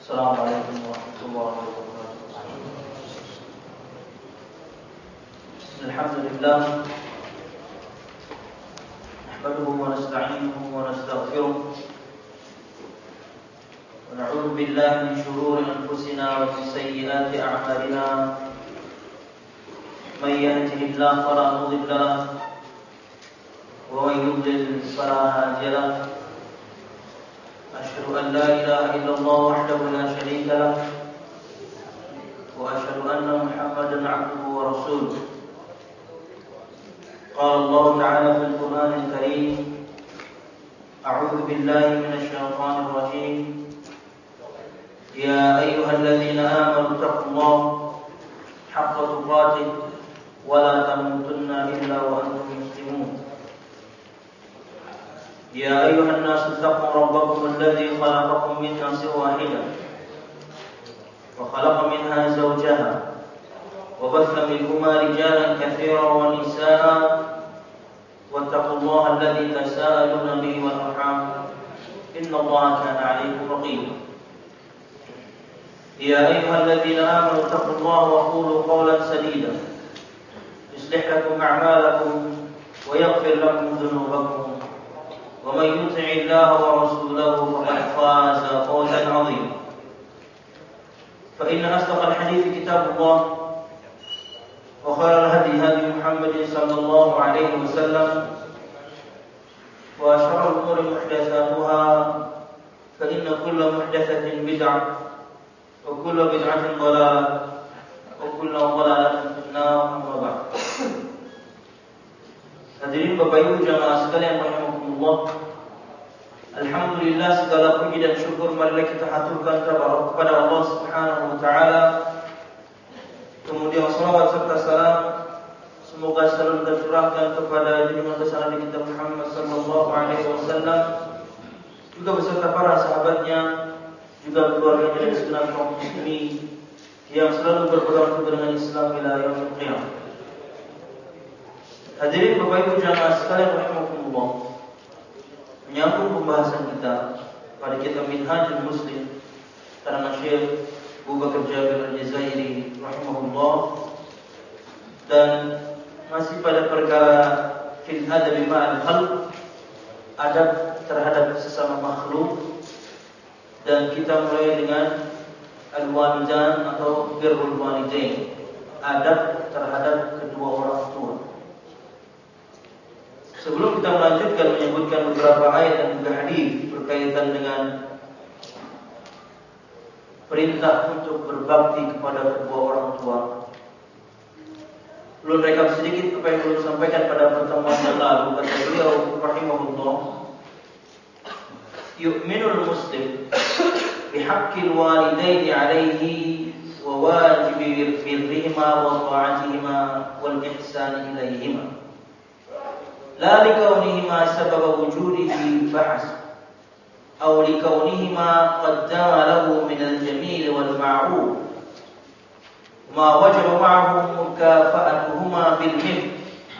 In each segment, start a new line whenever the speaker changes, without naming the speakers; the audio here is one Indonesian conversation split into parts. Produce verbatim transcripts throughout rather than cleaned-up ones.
Assalamualaikum warahmatullahi wabarakatuh. Alhamdulillah, nahmaduhu wa nasta'inuhu wa nastaghfiruh wa na'udzu billahi min shururi anfusina wa min sayyiati a'malina. Man yahdihillahu fala mudilla lahu wa man yudlil fala hadiya lahu. أشهد أن لا إله إلا الله وحده لا شريك له وأشهد أن محمدا عبده ورسوله. قال الله تعالى في القرآن الكريم: أعوذ بالله من الشيطان الرجيم. يا أيها الذين آمنوا اتقوا الله حق تقاته ولا تموتن إلا وأنتم مسلمون. يا أيها الناس اتقوا ربكم الذي خلقكم من نفس واحدة وخلق منها زوجها وبث منهما رجالا كثيرا ونساء واتقوا الله الذي تساءلون به والأرحام إن الله كان عليكم رقيبا. يا أيها الذين آمنوا اتقوا الله وقولوا قولا سديدا يصلح لكم أعمالكم ويغفر لكم ذنوبكم ومن يطع الله ورسوله فقد فاز فوزا عظيما. فإن أصدق الحديث كتاب الله وخير الهدي هدي محمد صلى الله عليه وسلم وشر الأمور محدثاتها فإن كل محدثة بدعة وكل بدعة ضلالة وكل ضلالة في النار. أما بعد. Hadirin Bapak Ibu jamaah sekalian rahimakumullah. Alhamdulillah, segala puji dan syukur marilah kita haturkan kepada Allah Subhanahu wa taala. Kemudian salawat serta salam semoga selalu tercurahkan kepada junjungan besar Nabi kita Muhammad sallallahu alaihi wasallam, juga beserta para sahabatnya, juga keluarganya dan segenap kaum muslimin yang selalu berpegang teguh dengan Islam ila yaumil qiyamah. Hadirin Bapak Ibu jamaah sekalian rahimakumullah, menyambung pembahasan kita pada kitab Minhajul Muslim karena Syekh Abu Bakar Jabir Al-Jazairi rahimahullah, dan masih pada perkara fil adabi ma'al khalq, adab terhadap sesama makhluk, dan kita mulai dengan al-walidan atau birrul walidain, adab terhadap kedua orang tua. Sebelum kita melanjutkan menyebutkan beberapa ayat dan juga hadis berkaitan dengan perintah untuk berbakti kepada kedua orang tua, belum rekap sedikit apa yang belum sampaikan pada pertemuan yang lalu. Kata beliau rahimahullah, yu'minul muslim bihaqqil walidaini alaihi wa wajibi birrihima wa ta'atihima wal ihsani ilaihima, la likaunihima sababa wujudihi fahasb aw likaunihima qaddama lahu min al-jamil wal ma'ruf ma wajaba ma'ahu mukafa'atuhuma bil mithl,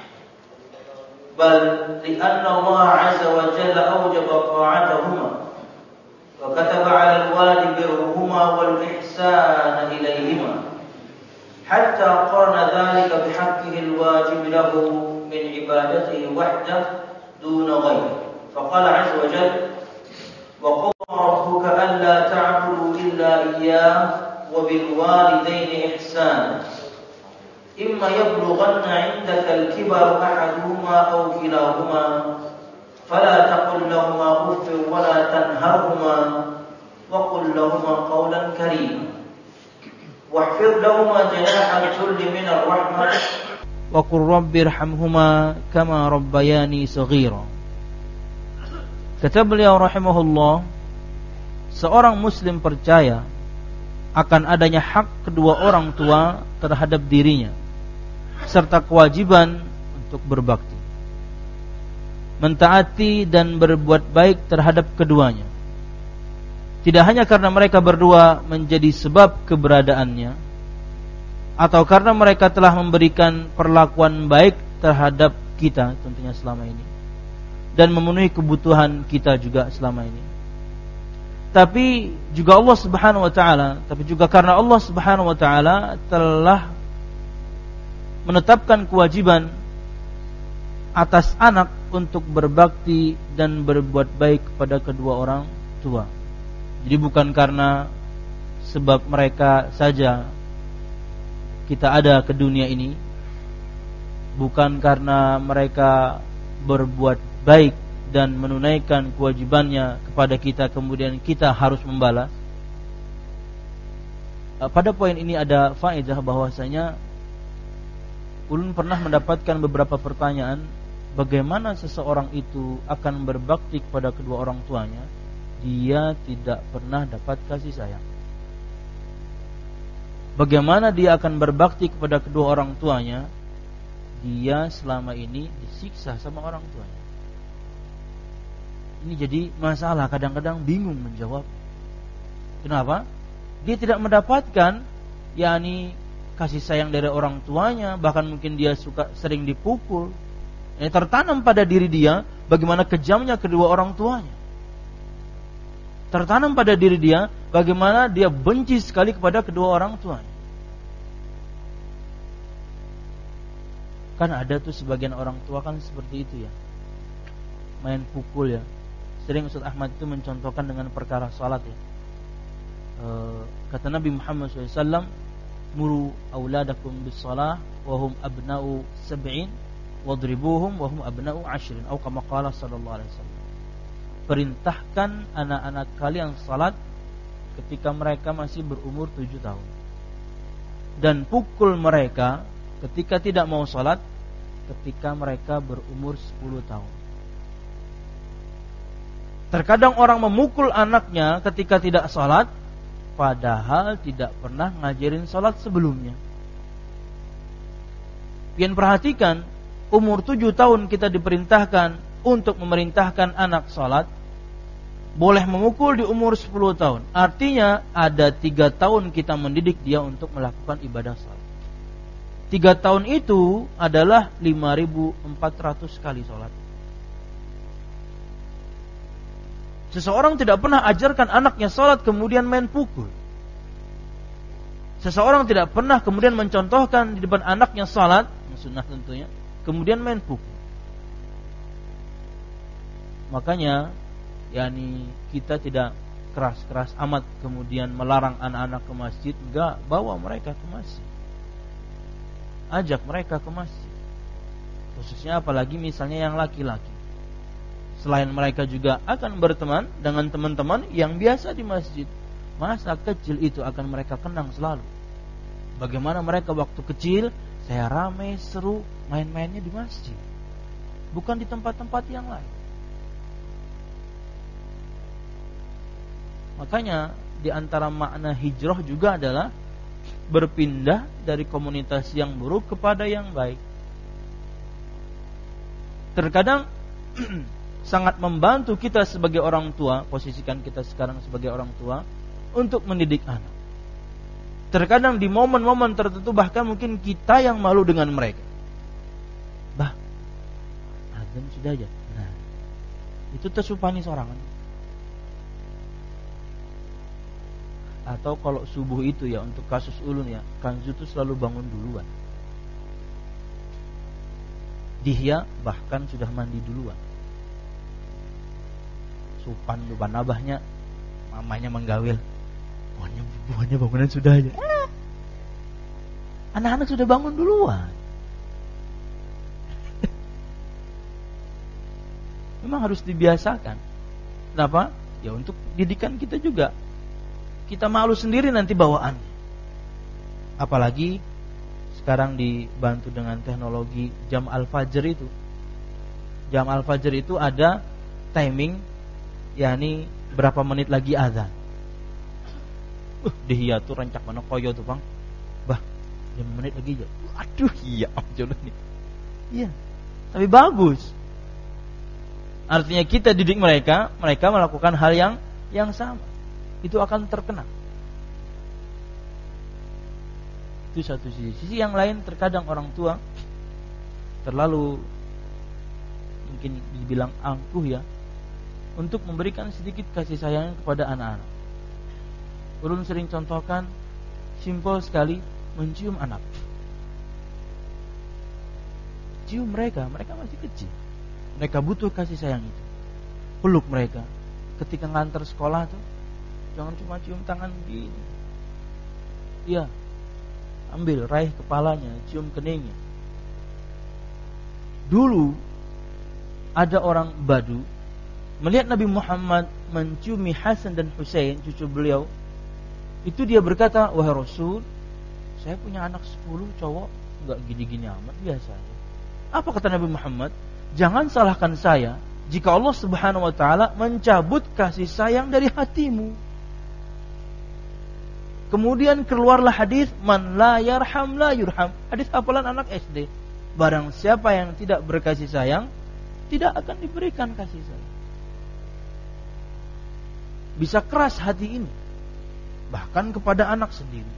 bal li'anna Allah 'azza wa jalla awjaba ta'atahuma wa kataba 'ala al-walidi birruhuma wal ihsana ilayhima hatta qarna dhalika bihaqqihi al-wajib lahu min ibadatihi wahdah duna ghairi. Faqala 'azza wa jalla: wa qala rabbuka alla ta'budu illa iyyah wa bil walidayni ihsana imma yablughanna 'indaka al-kibara ahaduhuma aw kilahuma fala taqul lahumā uffin wa la tanharhumā wa qul lahumā qawlan karīmā wahfidh lahumā janāha al-dhulli min ar-rahmah wa qur rabbirhamhuma kama rabbayani shaghira. Kata beliau rahimahullah, seorang muslim percaya akan adanya hak kedua orang tua terhadap dirinya serta kewajiban untuk berbakti, mentaati dan berbuat baik terhadap keduanya, tidak hanya karena mereka berdua menjadi sebab keberadaannya atau karena mereka telah memberikan perlakuan baik terhadap kita tentunya selama ini dan memenuhi kebutuhan kita juga selama ini,
tapi juga Allah Subhanahu wa taala, tapi juga karena Allah Subhanahu wa taala telah menetapkan kewajiban atas anak untuk berbakti dan berbuat baik kepada kedua orang tua. Jadi bukan karena sebab mereka saja kita ada ke dunia ini, bukan karena mereka berbuat baik dan menunaikan kewajibannya kepada kita kemudian kita harus membalas. Pada poin ini ada faedah bahwasanya ulun pernah mendapatkan beberapa pertanyaan, bagaimana seseorang itu akan berbakti kepada kedua orang tuanya, dia tidak pernah dapat kasih sayang. Bagaimana dia akan berbakti kepada kedua orang tuanya, dia selama ini disiksa sama orang tuanya. Ini jadi masalah, kadang-kadang bingung menjawab. Kenapa? Dia tidak mendapatkan yakni kasih sayang dari orang tuanya, bahkan mungkin dia suka sering dipukul. Ini tertanam pada diri dia bagaimana kejamnya kedua orang tuanya. Tertanam pada diri dia bagaimana dia benci sekali kepada kedua orang tuanya. Kan ada tuh sebagian orang tua kan seperti itu ya, main pukul ya. Sering Ustaz Ahmad itu mencontohkan dengan perkara salat ya. E, kata Nabi Muhammad shallallahu alaihi wasallam, muru auladakum bis salah wahum abna'u sab'in wadribuhum wahum abna'u ashrin, atau kama qala sallallahu alaihi wasallam. Perintahkan anak-anak kalian salat ketika mereka masih berumur tujuh tahun, dan pukul mereka ketika tidak mau salat ketika mereka berumur sepuluh tahun. Terkadang orang memukul anaknya ketika tidak salat, padahal tidak pernah ngajarin salat sebelumnya. Pian perhatikan, umur tujuh tahun kita diperintahkan untuk memerintahkan anak salat, boleh memukul di umur sepuluh tahun. Artinya ada tiga tahun kita mendidik dia untuk melakukan ibadah salat. Tiga tahun itu adalah lima ribu empat ratus kali salat. Seseorang tidak pernah ajarkan anaknya salat kemudian main pukul. Seseorang tidak pernah kemudian mencontohkan di depan anaknya salat, sunnah tentunya, kemudian main pukul. Makanya yakni kita tidak keras-keras amat kemudian melarang anak-anak ke masjid. Enggak, bawa mereka ke masjid, ajak mereka ke masjid. Khususnya apalagi misalnya yang laki-laki, selain mereka juga akan berteman dengan teman-teman yang biasa di masjid. Masa kecil itu akan mereka kenang selalu. Bagaimana mereka waktu kecil, saya ramai seru main-mainnya di masjid, bukan di tempat-tempat yang lain. Makanya di antara makna hijrah juga adalah berpindah dari komunitas yang buruk kepada yang baik. Terkadang sangat membantu kita sebagai orang tua, posisikan kita sekarang sebagai orang tua, untuk mendidik anak. Terkadang di momen-momen tertentu bahkan mungkin kita yang malu dengan mereka. Bah, azan sudah aja. Nah, itu tersupani sorangan. Atau kalau subuh itu ya, untuk kasus ulun ya, Kanzu itu selalu bangun duluan. Dihya bahkan sudah mandi duluan. Supan depan abahnya, mamanya menggawil, buahnya, buahnya bangunan sudah aja. Eh, anak-anak sudah bangun duluan. Memang harus dibiasakan. Kenapa? Ya untuk didikan kita juga. Kita malu sendiri nanti bawaannya. Apalagi sekarang dibantu dengan teknologi jam al-fajr itu. Jam al-fajr itu ada timing, yakni berapa menit lagi azan. Uh, dihia tuh rancak mana koyo tuh bang. Bah, lima menit lagi aja. Aduh, iya jodoh nih. Iya, tapi bagus. Artinya kita didik mereka, mereka melakukan hal yang yang sama. Itu akan terkenang. Itu satu sisi. Sisi yang lain, terkadang orang tua terlalu mungkin dibilang angkuh ya, untuk memberikan sedikit kasih sayang kepada anak-anak. Ulun sering contohkan, simpel sekali, mencium anak. Cium mereka, mereka masih kecil. Mereka butuh kasih sayang itu. Peluk mereka. Ketika ngantar sekolah tuh, jangan cuma cium tangan begini. Iya, ambil, raih kepalanya, cium keningnya. Dulu ada orang Badu melihat Nabi Muhammad menciumi Hasan dan Husain, cucu beliau. Itu dia berkata, wahai Rasul, saya punya anak sepuluh cowok, enggak gini-gini amat, biasa aja. Apa kata Nabi Muhammad? Jangan salahkan saya jika Allah Subhanahu wa taala mencabut kasih sayang dari hatimu. Kemudian keluarlah hadis man la yarham la yurham. Hadis hafalan anak S D. Barang siapa yang tidak berkasih sayang, tidak akan diberikan kasih sayang. Bisa keras hati ini, bahkan kepada anak sendiri.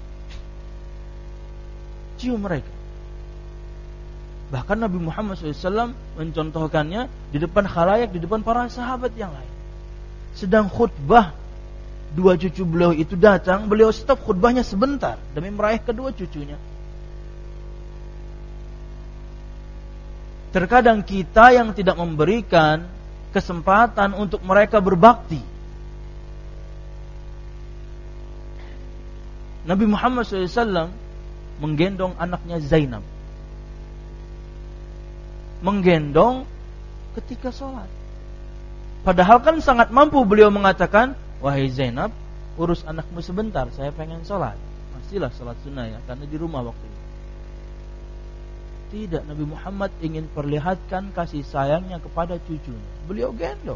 Cium mereka. Bahkan Nabi Muhammad shallallahu alaihi wasallam mencontohkannya di depan khalayak, di depan para sahabat yang lain. Sedang khutbah, dua cucu beliau itu datang, beliau stop khutbahnya sebentar demi meraih kedua cucunya. Terkadang kita yang tidak memberikan kesempatan untuk mereka berbakti. Nabi Muhammad shallallahu alaihi wasallam menggendong anaknya Zainab. Menggendong ketika sholat. Padahal kan sangat mampu beliau mengatakan, wahai Zainab, urus anakmu sebentar, saya pengen sholat. Masihlah sholat sunnah ya, karena di rumah waktu itu. Tidak, Nabi Muhammad ingin perlihatkan kasih sayangnya kepada cucunya. Beliau gendong.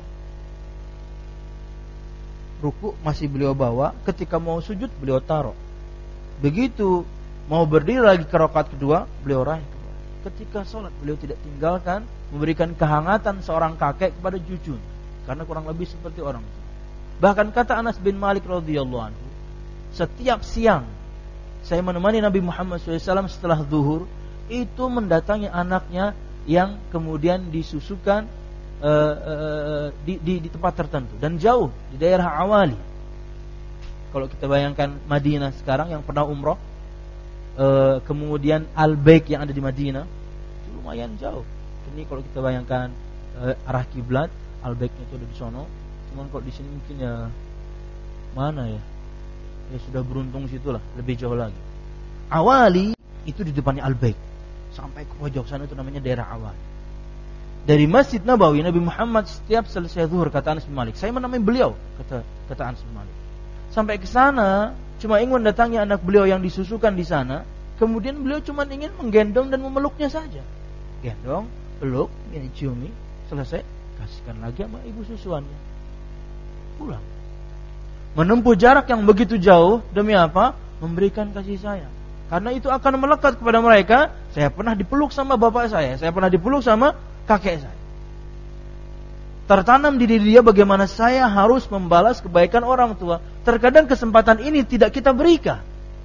Ruku masih beliau bawa, ketika mau sujud beliau taruh. Begitu mau berdiri lagi ke rakaat kedua, beliau raih. Ketika sholat beliau tidak tinggalkan memberikan kehangatan seorang kakek kepada cucunya, karena kurang lebih seperti orang tua. Bahkan kata Anas bin Malik radhiyallahu anhu, setiap siang saya menemani Nabi Muhammad shallallahu alaihi wasallam setelah zuhur, itu mendatangi anaknya yang kemudian disusukan uh, uh, di, di, di tempat tertentu dan jauh di daerah Awali. Kalau kita bayangkan Madinah sekarang yang pernah umroh, Uh, kemudian Al-Baik yang ada di Madinah itu lumayan jauh. Ini kalau kita bayangkan uh, arah kiblat, Al-Baiknya itu ada di sono. Cuman kalau di sini mungkin ya mana ya? Ya sudah beruntung situlah, lebih jauh lagi. Awali itu di depannya Al-Baik. Sampai ke pojok sana itu namanya daerah Awali. Dari Masjid Nabawi Nabi Muhammad setiap selesai zuhur, kata Anas bin Malik, saya menemani beliau, kata kata Anas bin Malik. Sampai ke sana cuma ingin mendatangi anak beliau yang disusukan di sana. Kemudian beliau cuma ingin menggendong dan memeluknya saja. Gendong, peluk, ini ciumi, selesai, kasihkan lagi sama ibu susuannya. Pulang. Menempuh jarak yang begitu jauh demi apa? Memberikan kasih sayang. Karena itu akan melekat kepada mereka. Saya pernah dipeluk sama bapak saya, saya pernah dipeluk sama kakek saya. Tertanam di diri dia bagaimana saya harus membalas kebaikan orang tua. Terkadang kesempatan ini tidak kita berikan.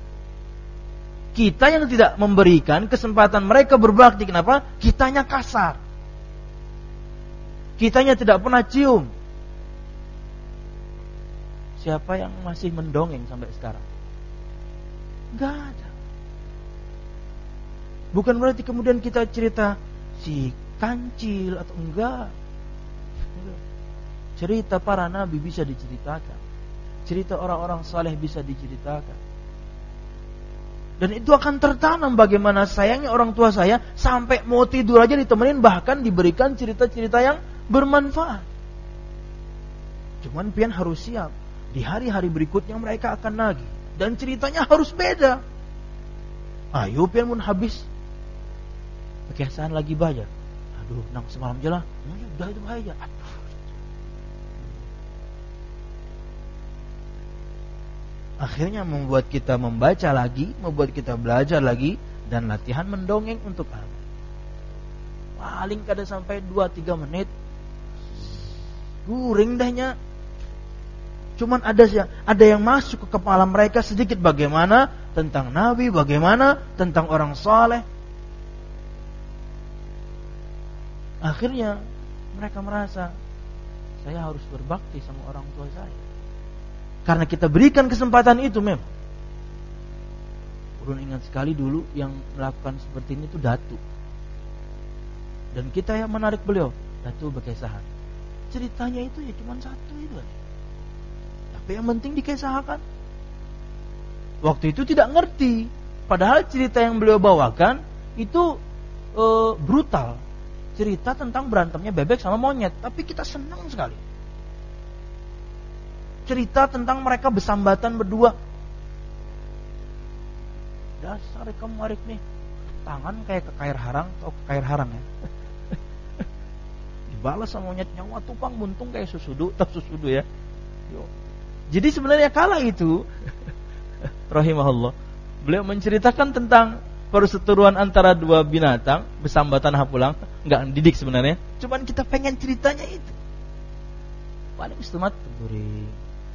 Kita yang tidak memberikan kesempatan mereka berbakti. Kenapa? Kitanya kasar. Kitanya tidak pernah cium. Siapa yang masih mendongeng sampai sekarang? Gak ada. Bukan berarti kemudian kita cerita si kancil atau enggak. Cerita para nabi bisa diceritakan. Cerita orang-orang saleh bisa diceritakan. Dan itu akan tertanam bagaimana sayangnya orang tua saya, sampai mau tidur aja ditemenin, bahkan diberikan cerita-cerita yang bermanfaat. Cuman pian harus siap. Di hari-hari berikutnya mereka akan nagih. Dan ceritanya harus beda. Ayo pian mun habis kebiasaan lagi bayar. Aduh, nang semalam jelah. Nah, udah itu bahaya. Aduh. Akhirnya membuat kita membaca lagi, membuat kita belajar lagi, dan latihan mendongeng untuk anak. Paling kada sampai dua tiga menit, guring dahnya. Cuman ada ada yang masuk ke kepala mereka sedikit, bagaimana tentang Nabi, bagaimana tentang orang saleh. Akhirnya mereka merasa saya harus berbakti sama orang tua saya. Karena kita berikan kesempatan itu memang. Ulun ingat sekali dulu yang melakukan seperti ini itu Datu. Dan kita yang menarik beliau, Datu Bekaisahan. Ceritanya itu ya cuma satu itu aja. Tapi yang penting dikisahkan. Waktu itu tidak ngerti. Padahal cerita yang beliau bawakan itu e, brutal. Cerita tentang berantemnya bebek sama monyet. Tapi kita senang sekali. Cerita tentang mereka bersambatan berdua. Dasar kamu Arif nih, tangan kayak kekair harang atau kekair harang ya. Dibalas sama monyet, nyawa tupang buntung kayak susudu, atau susudu ya. Yo. Jadi sebenarnya kala itu rahimahullah, beliau menceritakan tentang perseteruan antara dua binatang bersambatan hapulang, enggak didik sebenarnya. Cuman kita pengen ceritanya itu. Paling istimat beri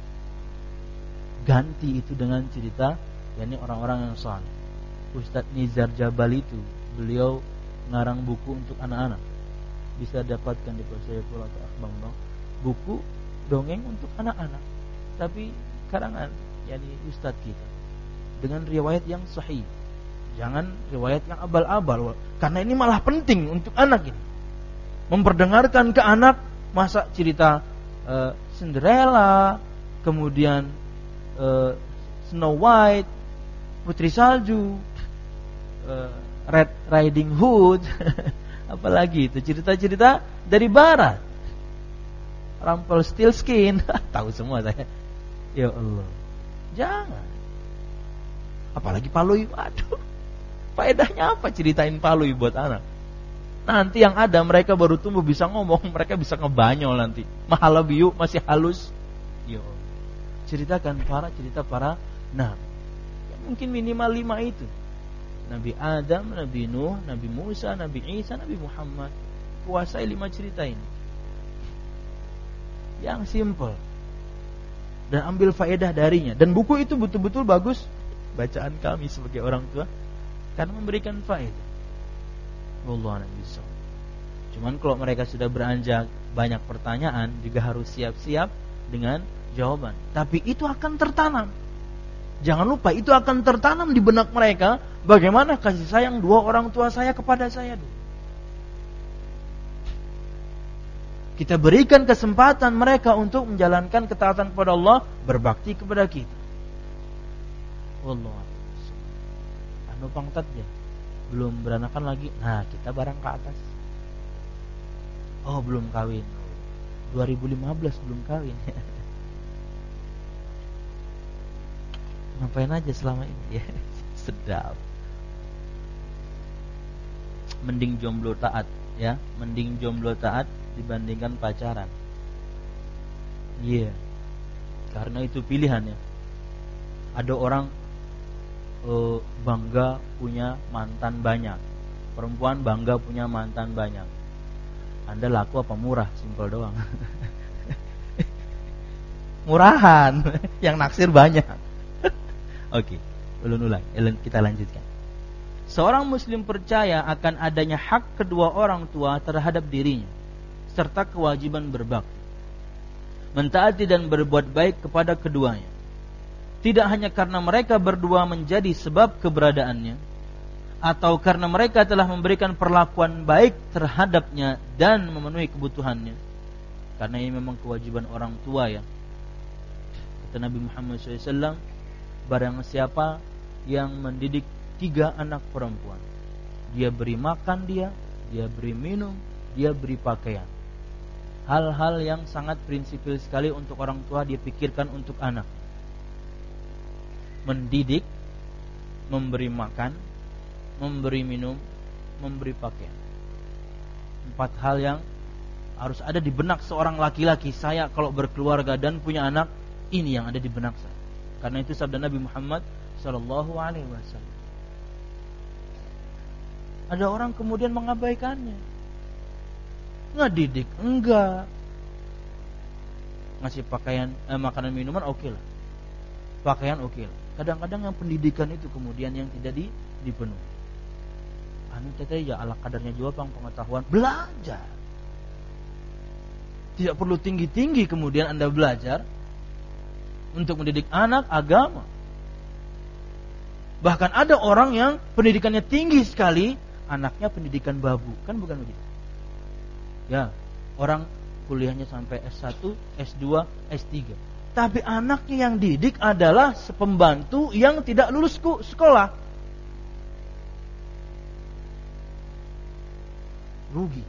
ganti itu dengan cerita, yakni orang-orang yang saleh. Ustadz Nizar Jabal itu, beliau ngarang buku untuk anak-anak. Bisa dapatkan di Persepool atau Akbang-bang, buku dongeng untuk anak-anak. Tapi karangan yakni ustadz kita dengan riwayat yang sahih. Jangan riwayat yang abal-abal, karena ini malah penting untuk anak ini. Memperdengarkan ke anak masa cerita uh, Cinderella, kemudian uh, Snow White, Putri Salju, uh, Red Riding Hood, apalagi itu cerita-cerita dari barat. Rumpelstiltskin, tahu semua saya. Ya Allah, jangan. Apalagi Palui, waduh. Faedahnya apa ceritain Palui buat anak? Nanti yang ada mereka baru tumbuh bisa ngomong, mereka bisa ngebanyol nanti. Mahalabiu masih halus. Ya Allah. Ceritakan para cerita para nabi. Ya, mungkin minimal lima itu. Nabi Adam, Nabi Nuh, Nabi Musa, Nabi Isa, Nabi Muhammad. Kuasai lima cerita ini. Yang simple. Dan ambil faedah darinya. Dan buku itu betul-betul bagus bacaan kami sebagai orang tua, karena memberikan faedah. Wallahu a'lam bishawab. Cuman kalau mereka sudah beranjak banyak pertanyaan, juga harus siap-siap dengan jawaban. Tapi itu akan tertanam. Jangan lupa itu akan tertanam di benak mereka. Bagaimana kasih sayang dua orang tua saya kepada saya dulu. Kita berikan kesempatan mereka untuk menjalankan ketaatan kepada Allah, berbakti kepada kita. Wallahu a'lam. Anu pangtatnya belum beranakan lagi. Nah, kita barang ke atas. Oh, belum kawin. dua ribu lima belas belum kawin. Ngapain aja selama ini ya? Sedap. Mending jomblo taat ya, mending jomblo taat dibandingkan pacaran. Iya. Yeah. Karena itu pilihannya. Ada orang uh, bangga punya mantan banyak. Perempuan bangga punya mantan banyak. Anda laku apa murah? Simpel doang. Murahan, yang naksir banyak. Oke, ulun-ulang, kita lanjutkan. Seorang muslim percaya akan adanya hak kedua orang tua terhadap dirinya, serta kewajiban berbakti, mentaati dan berbuat baik kepada keduanya. Tidak hanya karena mereka berdua menjadi sebab keberadaannya, atau karena mereka telah memberikan perlakuan baik terhadapnya dan memenuhi kebutuhannya. Karena ini memang kewajiban orang tua ya. Kata Nabi Muhammad shallallahu alaihi wasallam, barang siapa yang mendidik tiga anak perempuan, dia beri makan dia, dia beri minum, dia beri pakaian. Hal-hal yang sangat prinsipil sekali untuk orang tua dia pikirkan untuk anak. Mendidik, memberi makan, memberi minum, memberi pakaian. Empat hal yang harus ada di benak seorang laki-laki. Saya kalau berkeluarga dan punya anak, ini yang ada di benak saya. Karena itu sabda Nabi Muhammad sallallahu alaihi wasallam. Ada orang kemudian mengabaikannya. Ngedidik enggak, ngasih pakaian, eh, makanan minuman oke okay lah, pakaian oke okay lah. Kadang-kadang yang pendidikan itu kemudian yang tidak di, dipenuhi. Anu teteh ya ala kadarnya juga pang pengetahuan, belajar. Tidak perlu tinggi-tinggi kemudian Anda belajar untuk mendidik anak agama. Bahkan ada orang yang pendidikannya tinggi sekali, anaknya pendidikan babu. Kan bukan begitu? Ya, orang kuliahnya sampai S satu, S dua, S tiga. Tapi anaknya yang didik adalah pembantu yang tidak lulus sekolah. Rugi.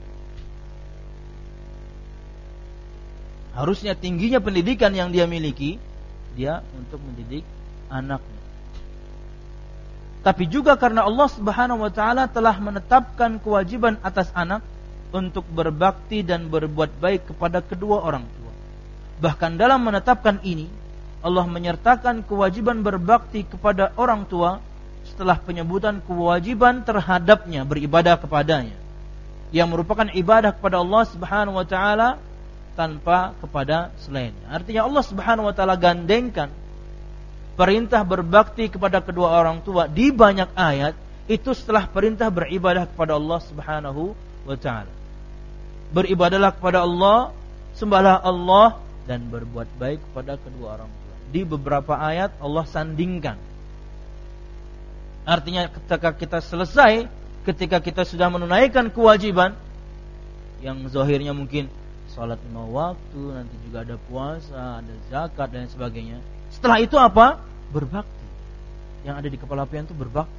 Harusnya tingginya pendidikan yang dia miliki, dia untuk mendidik anaknya. Tapi juga karena Allah Subhanahu wa taala telah menetapkan kewajiban atas anak untuk berbakti dan berbuat baik kepada kedua orang tua. Bahkan dalam menetapkan ini, Allah menyertakan kewajiban berbakti kepada orang tua setelah penyebutan kewajiban terhadapnya beribadah kepadanya, yang merupakan ibadah kepada Allah Subhanahu wa taala tanpa kepada selainnya. Artinya Allah Subhanahu wa taala gandengkan perintah berbakti kepada kedua orang tua di banyak ayat itu setelah perintah beribadah kepada Allah Subhanahu wa taala. Beribadahlah kepada Allah, sembahlah Allah, dan berbuat baik kepada kedua orang tua. Di beberapa ayat Allah sandingkan. Artinya ketika kita selesai, ketika kita sudah menunaikan kewajiban yang zahirnya mungkin salat lima waktu, nanti juga ada puasa, ada zakat dan sebagainya. Setelah itu apa? Berbakti. Yang ada di kepala pian itu berbakti.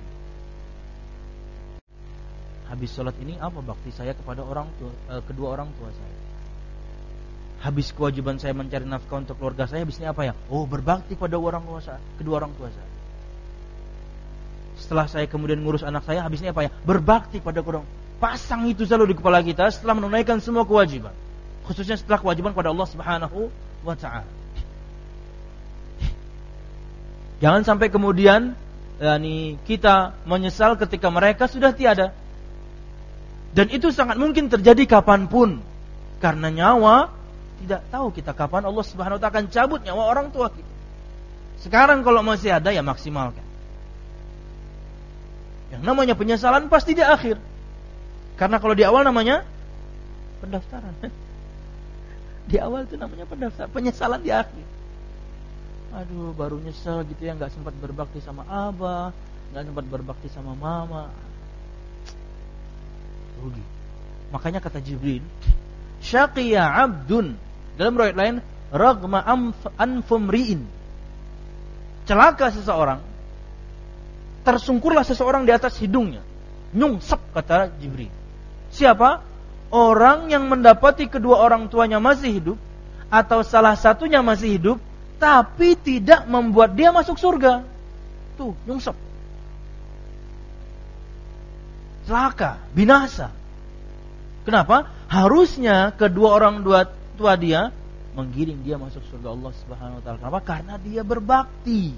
Habis salat ini apa bakti saya kepada orang tua, eh, kedua orang tua saya? Habis kewajiban saya mencari nafkah untuk keluarga saya, habisnya apa ya? Oh, berbakti pada orang tua saya, kedua orang tua saya. Setelah saya kemudian ngurus anak saya, habisnya apa ya? Berbakti pada orang. Pasang itu selalu di kepala kita setelah menunaikan semua kewajiban. Khususnya setelah kewajiban kepada Allah Subhanahu wa taala. Jangan sampai kemudian yakni kita menyesal ketika mereka sudah tiada. Dan itu sangat mungkin terjadi kapanpun. Karena nyawa tidak tahu kita kapan Allah Subhanahu wa taala akan cabut nyawa orang tua kita. Sekarang kalau masih ada ya maksimalkan. Yang namanya penyesalan pasti di akhir. Karena kalau di awal namanya pendaftaran. Di awal itu namanya pendaftaran, penyesalan di akhir. Aduh, baru nyesel gitu ya, nggak sempat berbakti sama abah, nggak sempat berbakti sama mama. Rugi. Makanya kata Jibril, syaqiya abdun, dalam riwayat lain, ragma anfumriin. Celaka seseorang, tersungkurlah seseorang di atas hidungnya. Nyungsep, kata Jibril. Siapa? Orang yang mendapati kedua orang tuanya masih hidup, atau salah satunya masih hidup, tapi tidak membuat dia masuk surga. Tuh, nyungsep. Celaka, binasa. Kenapa? Harusnya kedua orang tua dia menggiring dia masuk surga Allah Subhanahu wa taala. Kenapa? Karena dia berbakti.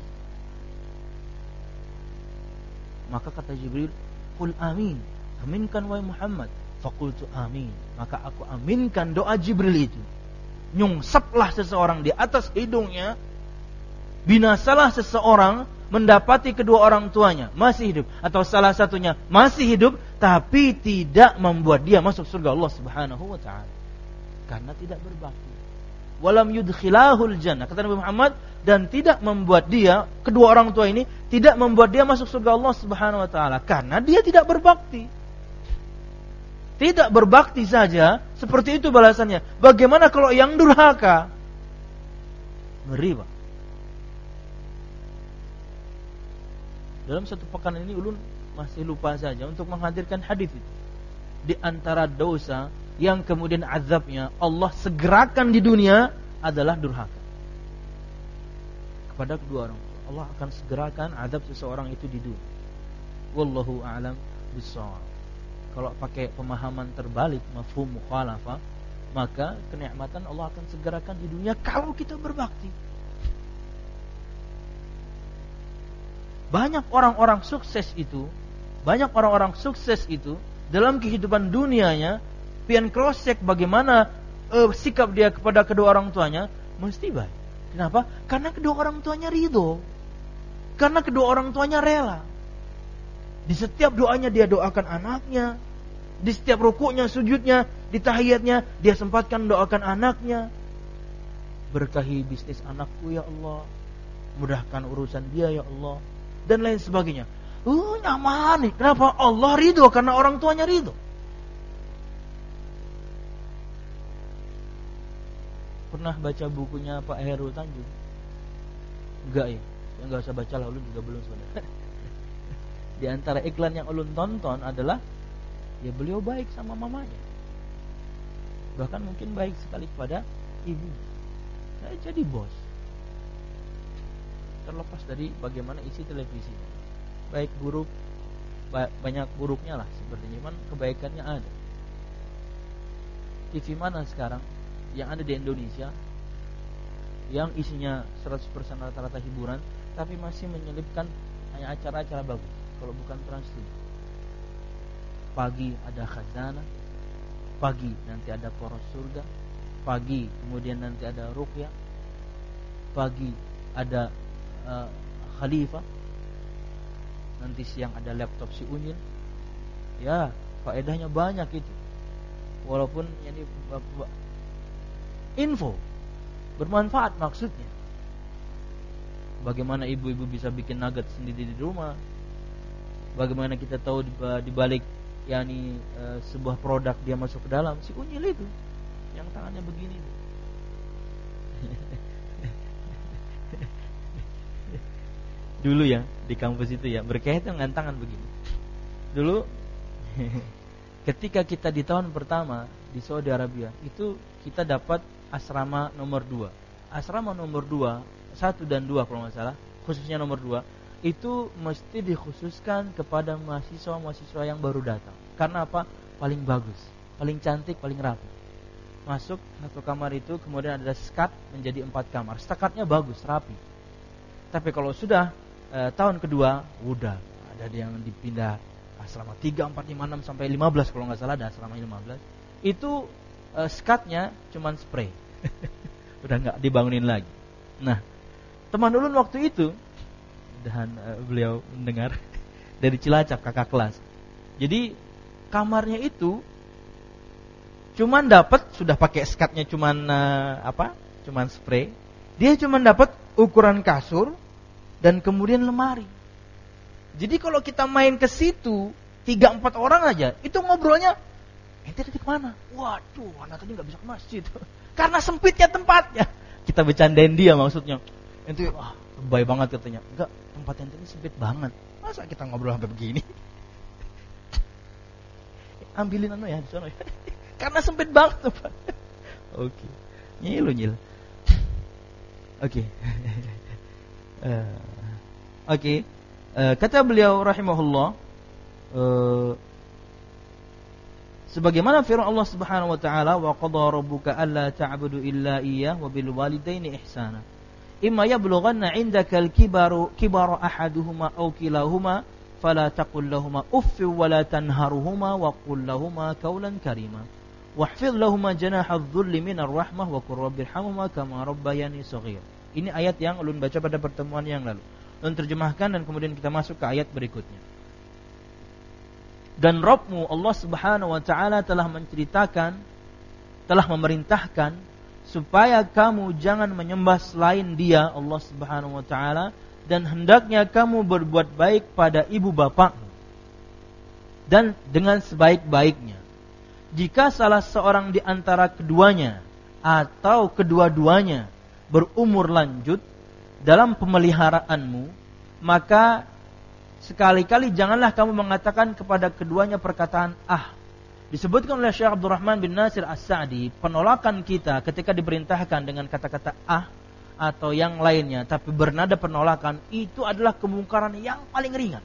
Maka kata Jibril, "Qul amin." Aminkan wahai Muhammad. Faqultu amin. Maka aku aminkan doa Jibril itu. Nyungseplah seseorang di atas hidungnya, binasalah seseorang mendapati kedua orang tuanya masih hidup atau salah satunya masih hidup tapi tidak membuat dia masuk surga Allah Subhanahu wa taala karena tidak berbakti. Walam yudkhilahul jannah, kata Nabi Muhammad, dan tidak membuat dia, kedua orang tua ini tidak membuat dia masuk surga Allah Subhanahu wa taala karena dia tidak berbakti. Tidak berbakti saja, seperti itu balasannya. Bagaimana kalau yang durhaka? Ngeri, Pak. Dalam satu pekan ini ulun masih lupa saja untuk menghadirkan hadis itu. Di antara dosa yang kemudian azabnya Allah segerakan di dunia adalah durhaka kepada kedua orang tua. Allah akan segerakan azab seseorang itu di dunia. Wallahu a'lam bishawab. Kalau pakai pemahaman terbalik, mafhum mukhalafah, maka kenikmatan Allah akan segerakan di dunia kalau kita berbakti. Banyak orang-orang sukses itu, banyak orang-orang sukses itu dalam kehidupan dunianya, pian cross check bagaimana uh, sikap dia kepada kedua orang tuanya, mesti baik. Kenapa? Karena kedua orang tuanya ridho. Karena kedua orang tuanya rela. Di setiap doanya dia doakan anaknya, di setiap rukuknya, sujudnya, di tahiyatnya dia sempatkan doakan anaknya. Berkahi bisnis anakku ya Allah, mudahkan urusan dia ya Allah, dan lain sebagainya. Uh, nyaman nih. Kenapa? Allah ridho karena orang tuanya ridho. Pernah baca bukunya Pak Heru Tanjung? Enggak ya? Ya enggak usah baca lah, ulun juga belum sebenarnya. Di antara iklan yang ulun tonton adalah ya beliau baik sama mamanya. Bahkan mungkin baik sekali kepada ibu. Saya jadi bos. Terlepas dari bagaimana isi televisi. Baik buruk, banyak buruknya lah sepertinya, cuman kebaikannya ada. T V mana sekarang yang ada di Indonesia yang isinya seratus persen rata-rata hiburan, tapi masih menyelipkan hanya acara-acara bagus, kalau bukan Trans tujuh. Pagi ada khazanah, pagi nanti ada poros surga, pagi kemudian nanti ada ruqyah, pagi ada uh, khalifah, nanti siang ada laptop si Unyil. Ya, faedahnya banyak itu. Walaupun ini info bermanfaat maksudnya. Bagaimana ibu-ibu bisa bikin nugget sendiri di rumah? Bagaimana kita tahu di balik yakni e, sebuah produk dia masuk ke dalam, si Unyil itu yang tangannya begini. Dulu ya di kampus itu ya berkaitan dengan tangan begini. Dulu ketika kita di tahun pertama di Saudi Arabia itu kita dapat asrama nomor dua. Asrama nomor dua, satu dan dua kalau nggak salah, khususnya nomor dua itu mesti dikhususkan kepada mahasiswa-mahasiswa yang baru datang. Karena apa? Paling bagus, paling cantik, paling rapi. Masuk satu kamar itu, kemudian ada skat menjadi empat kamar. Stakatnya bagus, rapi. Tapi kalau sudah e, tahun kedua, udah ada yang dipindah asrama tiga, empat, lima, enam sampai lima belas kalau nggak salah ada asrama lima belas. Itu e, skatnya cuman spray. Udah nggak dibangunin lagi. Nah, teman ulun waktu itu dan e, beliau mendengar dari Cilacap, kakak kelas. Jadi kamarnya itu cuman dapat, sudah pakai skatnya cuman e, apa? Cuman spray. Dia cuman dapat ukuran kasur dan kemudian lemari. Jadi kalau kita main ke situ tiga empat orang aja, itu ngobrolnya, ente tadi kemana? Waduh, anak tadi nggak bisa ke masjid karena sempitnya tempatnya. Kita bercandain dia maksudnya. Ente wah, lebay banget katanya. Enggak, tempat ente ini sempit banget. Masa kita ngobrol sampai begini? Ambilin anu ya di sana. Karena sempit banget tempat. Oke. Okay. Nyil nyil. Oke. Okay. uh, Oke. Okay. Uh, kata beliau rahimahullah, uh, sebagaimana firman Allah Subhanahu wa taala, wa qadara rabbuka alla ta'budu illa iyyah wa bil walidaini ihsana. Imma yablughanna 'indaka al-kibaru kibara ahaduhuma aw kilahuma fala taqul lahumu uff wa la tanharhuma wa qul lahumu qawlan karima. Wahfidh lahumu janaha adh-dhulli minar rahmah wa qur rabbirhamhuma kama rabbayani shaghira. Ini ayat yang ulun baca pada pertemuan yang lalu. Ulun terjemahkan dan kemudian kita masuk ke ayat berikutnya. Dan Rabbmu Allah Subhanahu wa taala telah menceritakan, telah memerintahkan supaya kamu jangan menyembah selain Dia Allah Subhanahu wa taala, dan hendaknya kamu berbuat baik pada ibu bapakmu dan dengan sebaik-baiknya. Jika salah seorang di antara keduanya atau kedua-duanya berumur lanjut dalam pemeliharaanmu, maka sekali-kali janganlah kamu mengatakan kepada keduanya perkataan ah. Disebutkan oleh Syekh Abdurrahman bin Nasir As-Sa'di, penolakan kita ketika diperintahkan dengan kata-kata ah atau yang lainnya, tapi bernada penolakan, itu adalah kemungkaran yang paling ringan.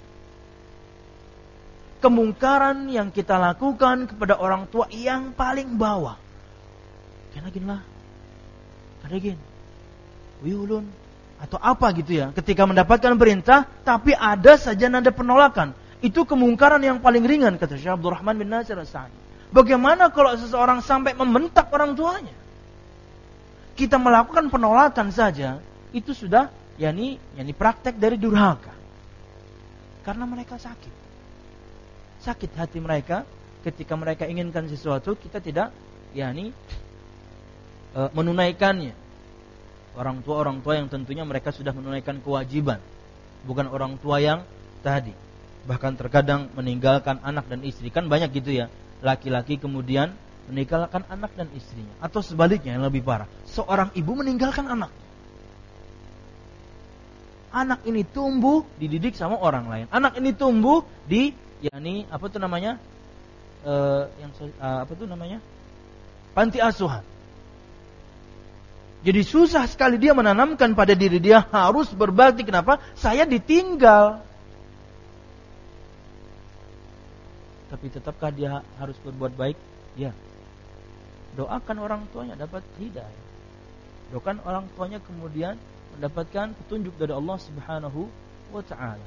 Kemungkaran yang kita lakukan kepada orang tua yang paling bawah. Kena gini lah, kena gini, wiulun atau apa gitu ya. Ketika mendapatkan perintah, tapi ada saja nada penolakan. Itu kemungkaran yang paling ringan, kata Syekh Abdurrahman bin Nasir As-Sa'di. Bagaimana kalau seseorang sampai membentak orang tuanya? Kita melakukan penolakan saja, itu sudah yakni yakni praktek dari durhaka. Karena mereka sakit. Sakit hati mereka ketika mereka inginkan sesuatu kita tidak yakni e, menunaikannya. Orang tua orang tua yang tentunya mereka sudah menunaikan kewajiban, bukan orang tua yang tadi bahkan terkadang meninggalkan anak dan istri. Kan banyak gitu ya, laki-laki kemudian meninggalkan anak dan istrinya, atau sebaliknya yang lebih parah, seorang ibu meninggalkan anak. Anak ini tumbuh dididik sama orang lain. Anak ini tumbuh di yakni apa tuh namanya? E, yang apa tuh namanya? Panti asuhan. Jadi susah sekali dia menanamkan pada diri dia harus berbakti. Kenapa? Saya ditinggal. Tapi tetapkah dia harus berbuat baik? Ya. Doakan orang tuanya dapat hidayah. Doakan orang tuanya kemudian mendapatkan petunjuk dari Allah Subhanahu wa taala.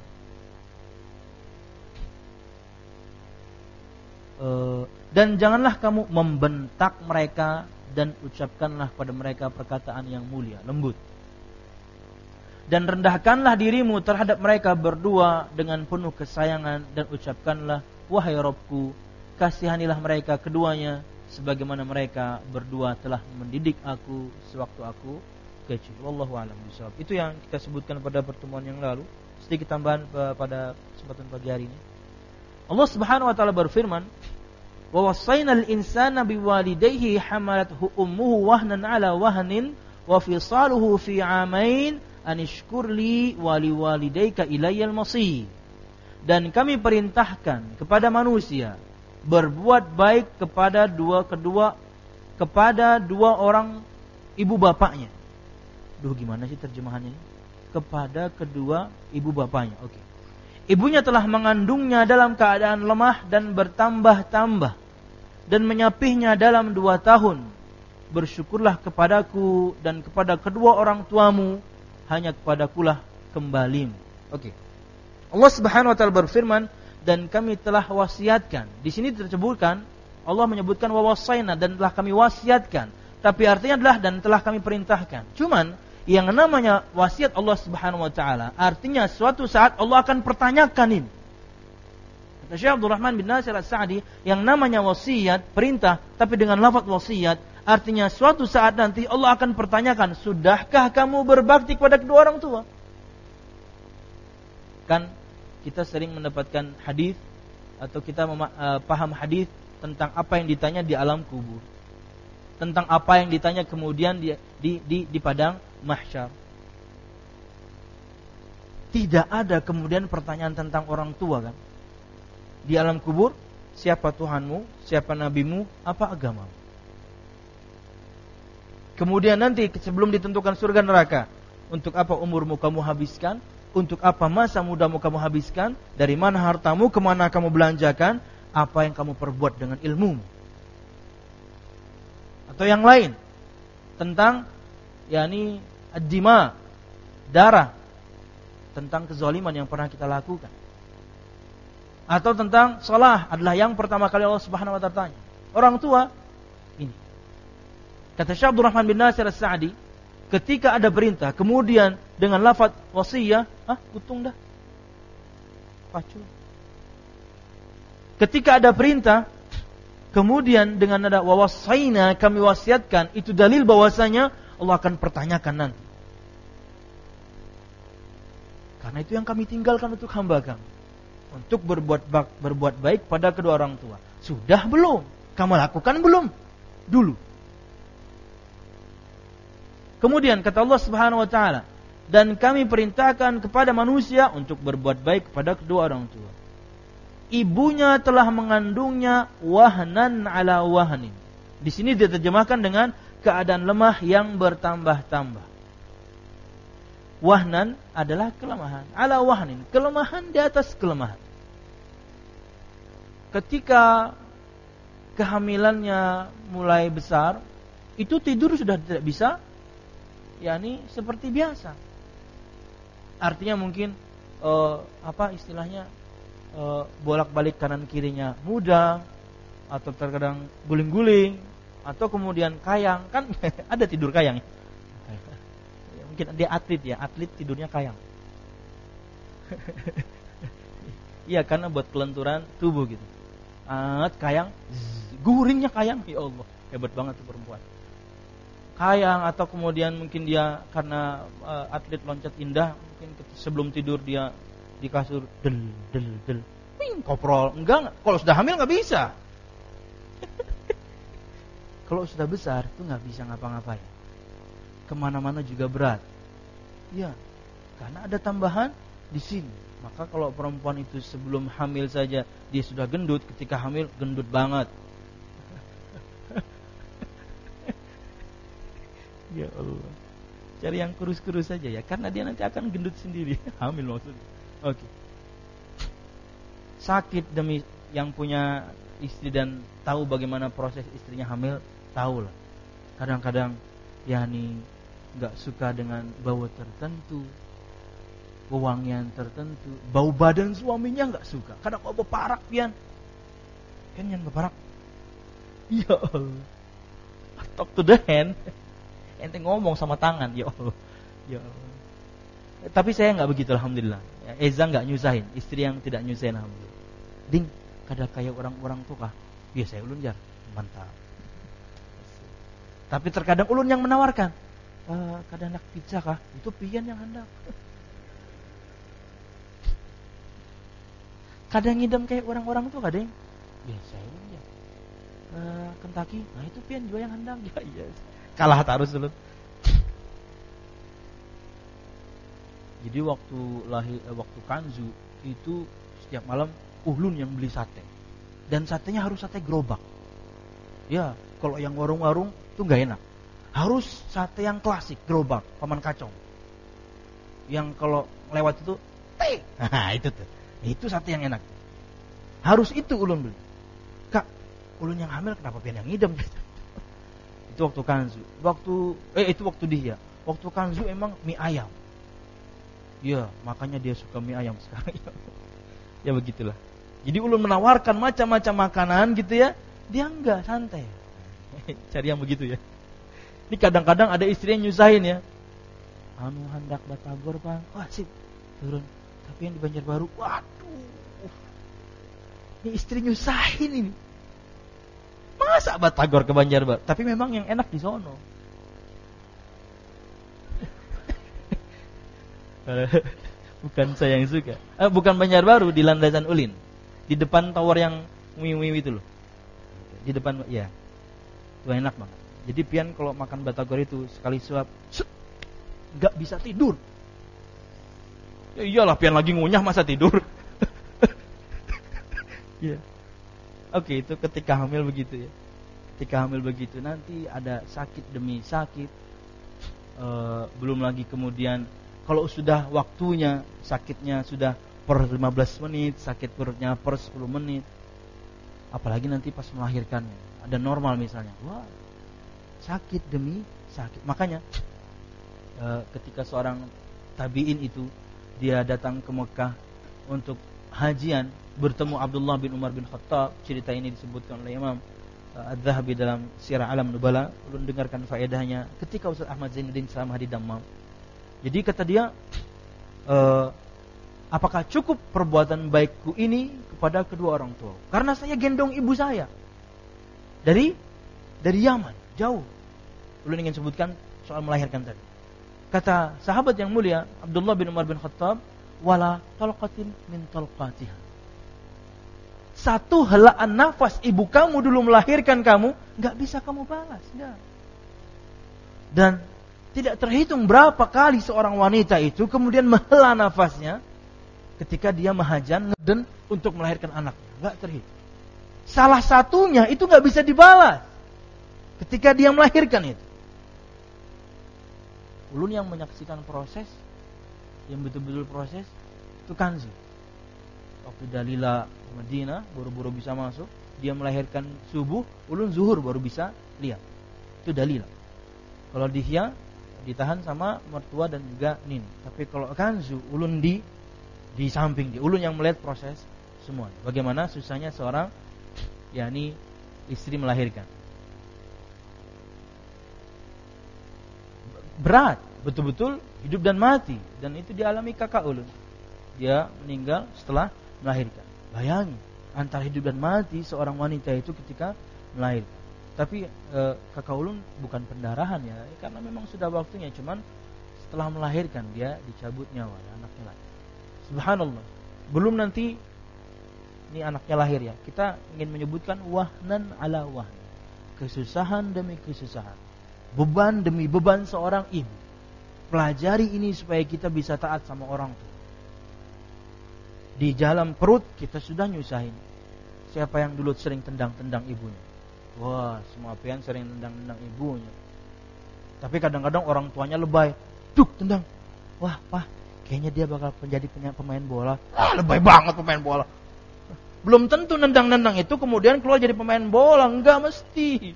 E, dan janganlah kamu membentak mereka dan ucapkanlah pada mereka perkataan yang mulia, lembut. Dan rendahkanlah dirimu terhadap mereka berdua dengan penuh kesayangan dan ucapkanlah, wahai Rabbku, kasihanilah mereka keduanya sebagaimana mereka berdua telah mendidik aku sewaktu aku kecil. Wallahu a'lam bishawab. Itu yang kita sebutkan pada pertemuan yang lalu. Sedikit tambahan pada kesempatan pagi hari ini. Allah Subhanahu wa taala berfirman, "Wa wassaynal insana biwalidayhi hamalathu ummuhu wahnan 'ala wahnin wa fisaluhu fi 'amain an ishkur li wa liwalidayka ilayyal masir." Dan kami perintahkan kepada manusia berbuat baik kepada dua kedua kepada dua orang ibu bapaknya. Duh, gimana sih terjemahannya ini? Kepada kedua ibu bapaknya. Oke. Okay. Ibunya telah mengandungnya dalam keadaan lemah dan bertambah-tambah dan menyapihnya dalam dua tahun. Bersyukurlah kepadaku dan kepada kedua orang tuamu, hanya kepadakulah kembalimu. Oke. Okay. Allah Subhanahu wa taala berfirman, dan kami telah wasiatkan. Di sini disebutkan Allah menyebutkan wa wasaina, dan telah kami wasiatkan. Tapi artinya adalah dan telah kami perintahkan. Cuman yang namanya wasiat Allah Subhanahu wa taala artinya suatu saat Allah akan pertanyakan ini. Kata Syekh Abdul Rahman bin Nasir As-Sa'di, yang namanya wasiat, perintah tapi dengan lafaz wasiat, artinya suatu saat nanti Allah akan pertanyakan, sudahkah kamu berbakti kepada kedua orang tua? Kan kita sering mendapatkan hadis atau kita mema- uh, paham hadis tentang apa yang ditanya di alam kubur, tentang apa yang ditanya kemudian di di di, di padang mahsyar. Tidak ada kemudian pertanyaan tentang orang tua kan? Di alam kubur, siapa Tuhanmu, siapa nabimu, apa agamamu? Kemudian nanti sebelum ditentukan surga neraka, untuk apa umurmu kamu habiskan? Untuk apa masa mudamu kamu habiskan? Dari mana hartamu? Kemana kamu belanjakan? Apa yang kamu perbuat dengan ilmumu? Atau yang lain tentang yakni ad-dima, darah, tentang kezaliman yang pernah kita lakukan. Atau tentang salah adalah yang pertama kali Allah Subhanahu wa taala tanya. Orang tua ini. Kata Syekh Abdul Rahman bin Nasir As-Sa'di, ketika ada perintah, kemudian dengan lafaz wasiyah, ah, utung dah. Pacu. Ketika ada perintah, kemudian dengan ada wawasaina, kami wasiatkan, itu dalil bahwasanya Allah akan pertanyakan nanti. Karena itu yang kami tinggalkan untuk hamba kami, untuk berbuat berbuat baik pada kedua orang tua. Sudah belum? Kamu lakukan belum? Dulu. Kemudian kata Allah Subhanahu wa taala, dan kami perintahkan kepada manusia untuk berbuat baik kepada kedua orang tua. Ibunya telah mengandungnya wahnan ala wahnin. Di sini diterjemahkan dengan keadaan lemah yang bertambah-tambah. Wahnan adalah kelemahan, ala wahnin, kelemahan di atas kelemahan. Ketika kehamilannya mulai besar, itu tidur sudah tidak bisa, yakni seperti biasa. Artinya mungkin uh, apa istilahnya uh, bolak-balik kanan kirinya mudah, atau terkadang guling-guling, atau kemudian kayang, kan ada tidur kayang. Mungkin dia atlet ya, atlet tidurnya kayang. Iya, karena buat kelenturan tubuh gitu. at kayang, zzz, guringnya kayang, ya Allah, hebat banget tuh perempuan. Kayang atau kemudian mungkin dia karena uh, atlet loncat indah, mungkin sebelum tidur dia di kasur del del del, ping koprol, enggak, enggak. Kalau sudah hamil nggak bisa. Kalau sudah besar tuh nggak bisa ngapa-ngapain, kemana-mana juga berat, ya, karena ada tambahan di sini. Maka kalau perempuan itu sebelum hamil saja dia sudah gendut, ketika hamil gendut banget. Ya Allah, cari yang kurus-kurus saja ya, karena dia nanti akan gendut sendiri. Hamil maksudnya. Oke. Sakit demi yang punya istri dan tahu bagaimana proses istrinya hamil, tahu lah. Kadang-kadang yakni nggak suka dengan bau tertentu, wewangian tertentu, bau badan suaminya nggak suka. Kadang bau beparak pian, kan yang beparak. Ya Allah, talk to the hand. Ente ngomong sama tangan, ya Allah, ya Allah. Tapi saya nggak begitu, alhamdulillah. Eza nggak nyusahin, istri yang tidak nyusahin, alhamdulillah. Ding, kada kayak orang-orang tuh kah? Ya saya ulun jar, mantap. Tapi terkadang ulun yang menawarkan, e, kada hendak pizza kah? Itu pian yang hendak. Kadang ngidam kayak orang-orang tuh kadang. Ya saya ulun jar. E, Kentucky, nah itu pian juga yang hendak. Ya iya. Kalah tarus dulu. Jadi waktu lahir, waktu Kanzu itu setiap malam ulun yang beli sate, dan satenya harus sate gerobak. Ya, kalau yang warung-warung itu nggak enak. Harus sate yang klasik gerobak, paman kacong. Yang kalau lewat itu, teh, nah itu tuh, itu sate yang enak. Harus itu ulun beli. Kak, ulun yang hamil kenapa pian yang ngidam? Itu waktu Kanzu. Waktu eh itu waktu dia. Waktu Kanzu emang mie ayam. Ya, makanya dia suka mie ayam sekarang. Ya begitulah. Jadi ulun menawarkan macam-macam makanan gitu ya, dia enggak, santai. Cari yang begitu ya. Ini kadang-kadang ada istri yang nyusahin ya. Anu hendak batagor, Bang. Wah, sip. Turun. Tapi yang di Banjarbaru, waduh. Ini istri nyusahin ini. Masa batagor ke Banjarbaru? Tapi memang yang enak di sono. Bukan saya yang suka. Eh, bukan Banjarbaru, di Landasan Ulin. Di depan tower yang wiwi itu loh. Di depan, ya. Itu enak banget. Jadi pian kalau makan batagor itu sekali suap, enggak bisa tidur. Ya iyalah, pian lagi ngunyah masa tidur. Ya. Oke, itu ketika hamil begitu ya. Ketika hamil begitu, nanti ada sakit demi sakit. E, belum lagi kemudian kalau sudah waktunya, sakitnya sudah per lima belas menit, sakit perutnya per sepuluh menit. Apalagi nanti pas melahirkannya, ada normal misalnya. Wah, sakit demi sakit. Makanya e, ketika seorang tabi'in itu dia datang ke Mekah untuk hajian, bertemu Abdullah bin Umar bin Khattab. Cerita ini disebutkan oleh Imam Az-Zahabi dalam Sirah Alam Nubala. Ulun dengarkan faedahnya ketika Ustaz Ahmad Zainuddin selama di Dammam. Jadi kata dia, e, apakah cukup perbuatan baikku ini kepada kedua orang tua? Karena saya gendong ibu saya dari dari Yaman, jauh. Ulun ingin sebutkan soal melahirkan tadi. Kata sahabat yang mulia Abdullah bin Umar bin Khattab, wala talqatin min talqatiha. Satu helaan nafas ibu kamu dulu melahirkan kamu, enggak bisa kamu balas, enggak. Dan tidak terhitung berapa kali seorang wanita itu kemudian menghela nafasnya ketika dia mahajan dan untuk melahirkan anaknya, enggak terhitung. Salah satunya itu enggak bisa dibalas ketika dia melahirkan itu. Ulun yang menyaksikan proses, yang betul-betul proses, itu Kanzu. Waktu Dalila Madinah buru-buru bisa masuk, dia melahirkan subuh, ulun zuhur baru bisa lihat. Itu Dalila. Kalau Dihya ditahan sama mertua dan juga Nin. Tapi kalau Kanzu, ulun di di samping dia, ulun yang melihat proses semua. Bagaimana susahnya seorang yakni istri melahirkan. Berat, betul-betul hidup dan mati, dan itu dialami kakak ulun. Dia meninggal setelah melahirkan. Bayangin, antara hidup dan mati seorang wanita itu ketika melahirkan. Tapi e, kakak ulun bukan pendarahan ya, karena memang sudah waktunya. Cuman setelah melahirkan dia dicabut nyawa ya, anaknya lahir. Subhanallah. Belum nanti ini anaknya lahir ya. Kita ingin menyebutkan wahnan ala wahn, kesusahan demi kesusahan, beban demi beban seorang ibu. Pelajari ini supaya kita bisa taat sama orang tua. Di dalam perut kita sudah nyusahin. Siapa yang dulu sering tendang-tendang ibunya? Wah, semua pian sering tendang-tendang ibunya. Tapi kadang-kadang orang tuanya lebay. Duk, tendang. Wah, Pak, kayaknya dia bakal menjadi pemain bola. Ah, lebay banget pemain bola. Belum tentu nendang-nendang itu kemudian keluar jadi pemain bola. Enggak mesti.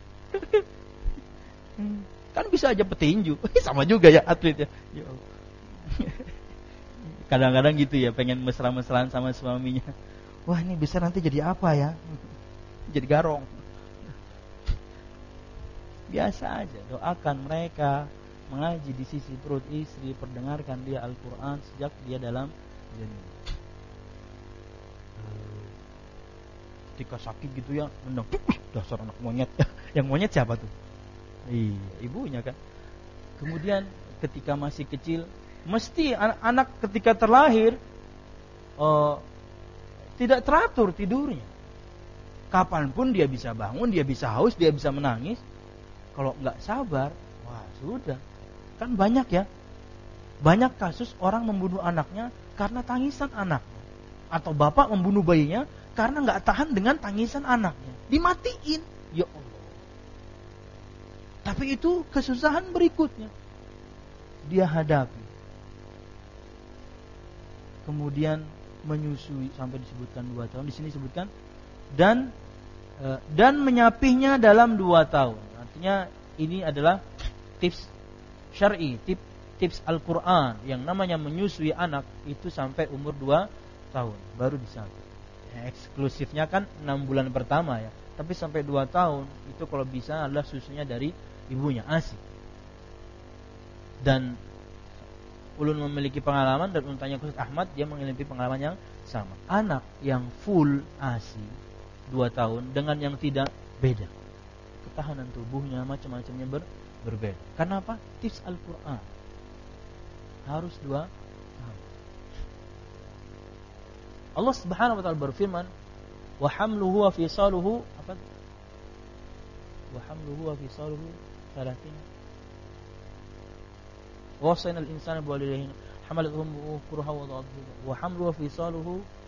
Kan bisa aja petinju. Sama juga ya atlet ya. Kadang-kadang gitu ya, pengen mesra-mesraan sama suaminya. Wah, ini bisa nanti jadi apa ya? Jadi garong. Biasa aja, doakan mereka mengaji di sisi perut istri, perdengarkan dia Al-Quran sejak dia dalam janin. Ketika sakit gitu ya, nendang, dasar anak monyet. Yang monyet siapa tuh? Iya, ibunya kan. Kemudian ketika masih kecil, mesti anak ketika terlahir uh, tidak teratur tidurnya. Kapanpun dia bisa bangun, dia bisa haus, dia bisa menangis. Kalau nggak sabar, wah sudah. Kan banyak ya, banyak kasus orang membunuh anaknya karena tangisan anaknya, atau bapak membunuh bayinya karena nggak tahan dengan tangisan anaknya, dimatiin. Ya Allah. Tapi itu kesusahan berikutnya dia hadapi. Kemudian menyusui sampai disebutkan dua tahun. Di sini disebutkan dan e, dan menyapihnya dalam dua tahun. Artinya ini adalah tips syar'i, tips tips Al-Qur'an yang namanya menyusui anak itu sampai umur dua tahun baru disapih. Ya, eksklusifnya kan enam bulan pertama ya. Tapi sampai dua tahun itu kalau bisa adalah susunya dari ibunya, A S I. Dan ulun memiliki pengalaman dan ulun tanya ke Ustaz Ahmad, dia memiliki pengalaman yang sama. Anak yang full A S I dua tahun dengan yang tidak beda. Ketahanan tubuhnya macam-macamnya ber, berbeda. Karena apa? Tips Al-Quran harus dua tahun. Allah Subhanahu wa taala berfirman, "Wa hamluhu wa fisaluhu" apa? "Wa hamluhu wa fisaluhu thalathina." وَوَصَّيْنَا الْإِنسَانَ بِوَالِدَيْهِ حَمَلَتْهُ أُمُّهُ كُرْهًا وَوَضَعَتْهُ وَحَمْلُهُ وَفِصَالُهُ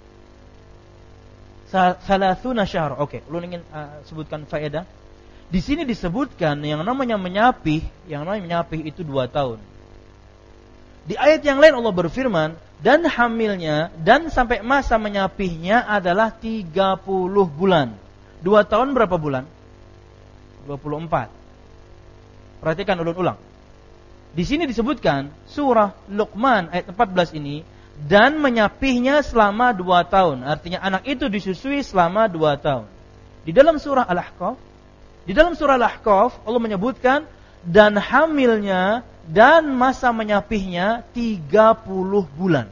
ثَلَاثُونَ شَهْرًا. Oke, ulun ingin uh, sebutkan faedah. Di sini disebutkan yang namanya menyapih, yang namanya menyapih itu dua tahun. Di ayat yang lain Allah berfirman, dan hamilnya dan sampai masa menyapihnya adalah tiga puluh bulan. Dua tahun berapa bulan? dua puluh empat. Perhatikan ulun ulang. Di sini disebutkan surah Luqman ayat empat belas ini, dan menyapihnya selama dua tahun. Artinya anak itu disusui selama dua tahun. Di dalam surah Al-Ahqaf, di dalam surah Al-Ahqaf Allah menyebutkan dan hamilnya dan masa menyapihnya tiga puluh bulan.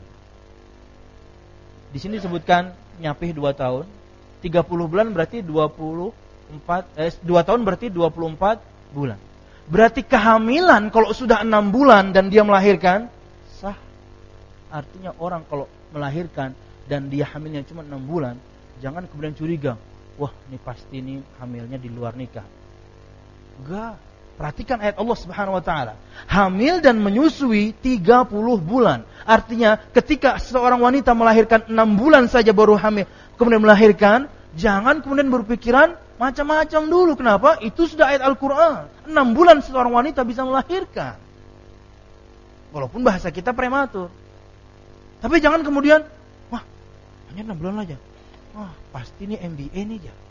Di sini disebutkan nyapih dua tahun, tiga puluh bulan berarti dua puluh empat eh, dua tahun berarti dua puluh empat bulan. Berarti kehamilan kalau sudah enam bulan dan dia melahirkan sah. Artinya orang kalau melahirkan dan dia hamilnya cuma enam bulan, jangan kemudian curiga, wah ini pasti ini hamilnya di luar nikah. Enggak. Perhatikan ayat Allah Subhanahu wa taala. Hamil dan menyusui tiga puluh bulan. Artinya ketika seorang wanita melahirkan enam bulan saja baru hamil, kemudian melahirkan, jangan kemudian berpikiran macam-macam dulu. Kenapa? Itu sudah ayat Al-Quran. enam bulan seorang wanita bisa melahirkan. Walaupun bahasa kita prematur. Tapi jangan kemudian, wah hanya enam bulan aja. Wah pasti ini M B A nih ya.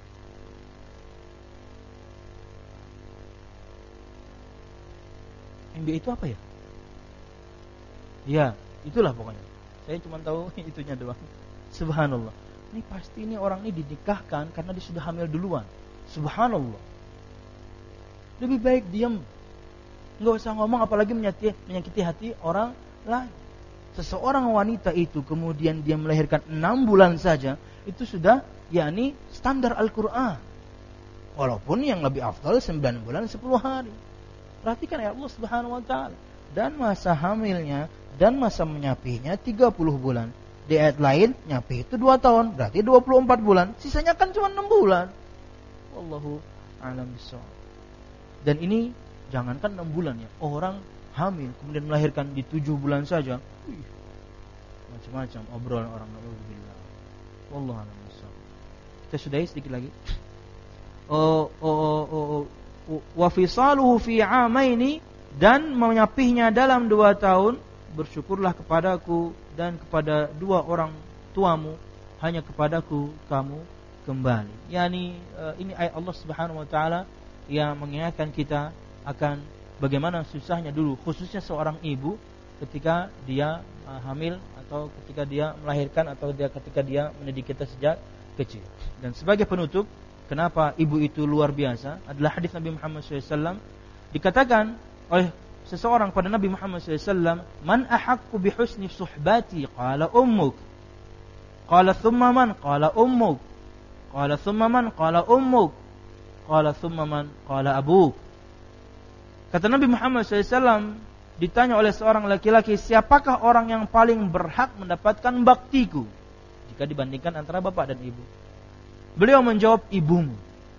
M B A itu apa ya? Ya, itulah pokoknya. Saya cuma tahu itunya doang. Subhanallah. Ini pasti ini orang ini dinikahkan karena dia sudah hamil duluan. Subhanallah. Lebih baik diam. Enggak usah ngomong apalagi menyakiti, menyakiti hati orang lain. seseorang wanita itu kemudian dia melahirkan enam bulan saja, itu sudah yakni standar Al-Quran. Walaupun yang lebih afdal sembilan bulan sepuluh hari. Perhatikan ya Allah Subhanahu wa taala. Dan masa hamilnya dan masa menyapihnya tiga puluh bulan. Di ayat lain nyapih itu dua tahun, berarti dua puluh empat bulan. Sisanya kan cuma enam bulan. Wallahu a'lam bishawab. Dan ini jangankan enam bulan ya, orang hamil kemudian melahirkan di tujuh bulan saja. Wih, macam-macam obrolan orang, na'udzubillah. Wallahu a'lam bishawab. Kita sudahi sedikit lagi. Oh, oh, oh, oh, oh. Wa fisaluhu fi 'amaini, dan menyapihnya dalam dua tahun. Bersyukurlah kepadaku dan kepada dua orang tuamu, hanya kepadaku kamu kembali. Yani uh, ini ayat Allah Subhanahu wa taala yang mengingatkan kita akan bagaimana susahnya dulu, khususnya seorang ibu ketika dia uh, hamil atau ketika dia melahirkan atau dia ketika dia mendidik kita sejak kecil. Dan sebagai penutup, kenapa ibu itu luar biasa adalah hadis Nabi Muhammad shallallahu alaihi wasallam. Dikatakan oleh seseorang pada Nabi Muhammad shallallahu alaihi wasallam, "Man ahaqqu bi husni suhbati?" Qala ummuk. Qala thumma man? Qala ummuk. Qala thumma man? Qala ummuk. Qala thumma man? Qala abuk. Kata Nabi Muhammad shallallahu alaihi wasallam, ditanya oleh seorang laki-laki, siapakah orang yang paling berhak mendapatkan baktiku jika dibandingkan antara bapak dan ibu? Beliau menjawab, ibumu.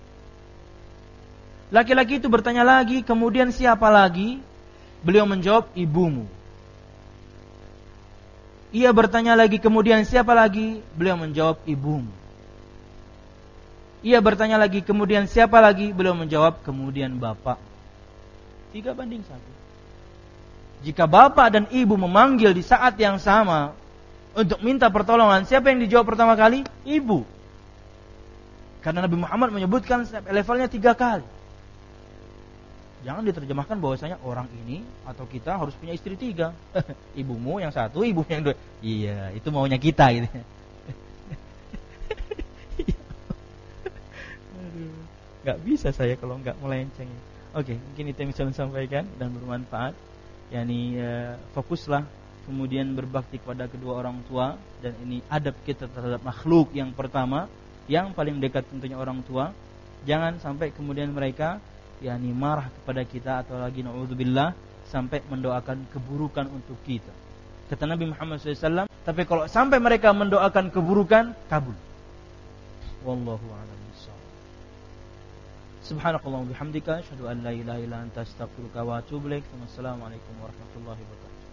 Laki-laki itu bertanya lagi, kemudian siapa lagi? Beliau menjawab, ibumu. Ia bertanya lagi, kemudian siapa lagi? Beliau menjawab, ibumu. Ia bertanya lagi, kemudian siapa lagi? Beliau menjawab, kemudian bapak. Tiga banding satu. Jika bapak dan ibu memanggil di saat yang sama untuk minta pertolongan, siapa yang dijawab pertama kali? Ibu. Karena Nabi Muhammad menyebutkan levelnya tiga kali. Jangan diterjemahkan bahwasanya orang ini atau kita harus punya istri tiga. Ibumu yang satu, ibu yang dua. Iya, itu maunya kita gitu. Gak bisa saya kalau gak melenceng. Oke, mungkin itu yang bisa saya sampaikan dan bermanfaat. Yani uh, fokuslah kemudian berbakti kepada kedua orang tua, dan ini adab kita terhadap makhluk yang pertama, yang paling dekat tentunya orang tua. Jangan sampai kemudian mereka yakni marah kepada kita atau lagi na'udzubillah sampai mendoakan keburukan untuk kita. Kata Nabi Muhammad shallallahu alaihi wasallam, tapi kalau sampai mereka mendoakan keburukan, kabul. Wallahu a'lam bishawab. Subhanakallahumma bihamdika asyhadu an la ilaha illa anta astaghfiruka wa atubu ilaik. Wassalamualaikum warahmatullahi wabarakatuh.